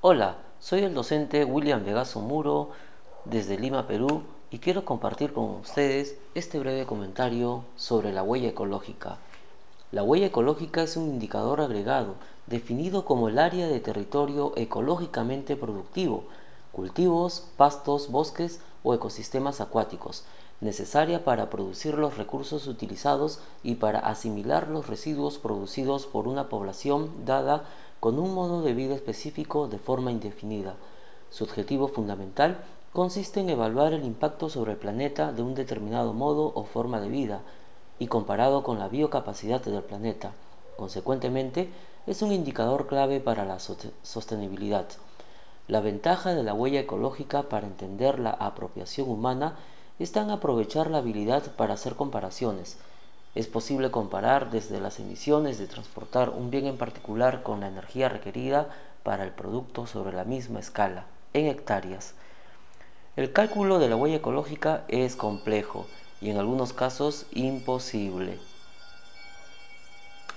Hola, soy el docente William Vegaso Muro desde Lima, Perú, y quiero compartir con ustedes este breve comentario sobre la huella ecológica. La huella ecológica es un indicador agregado, definido como el área de territorio ecológicamente productivo, cultivos, pastos, bosques o ecosistemas acuáticos, necesaria para producir los recursos utilizados y para asimilar los residuos producidos por una población dada con un modo de vida específico de forma indefinida. Su objetivo fundamental consiste en evaluar el impacto sobre el planeta de un determinado modo o forma de vida, y comparado con la biocapacidad del planeta. Consecuentemente, es un indicador clave para la sostenibilidad. La ventaja de la huella ecológica para entender la apropiación humana está en aprovechar la habilidad para hacer comparaciones. Es posible comparar desde las emisiones de transportar un bien en particular con la energía requerida para el producto sobre la misma escala, en hectáreas. El cálculo de la huella ecológica es complejo y en algunos casos imposible.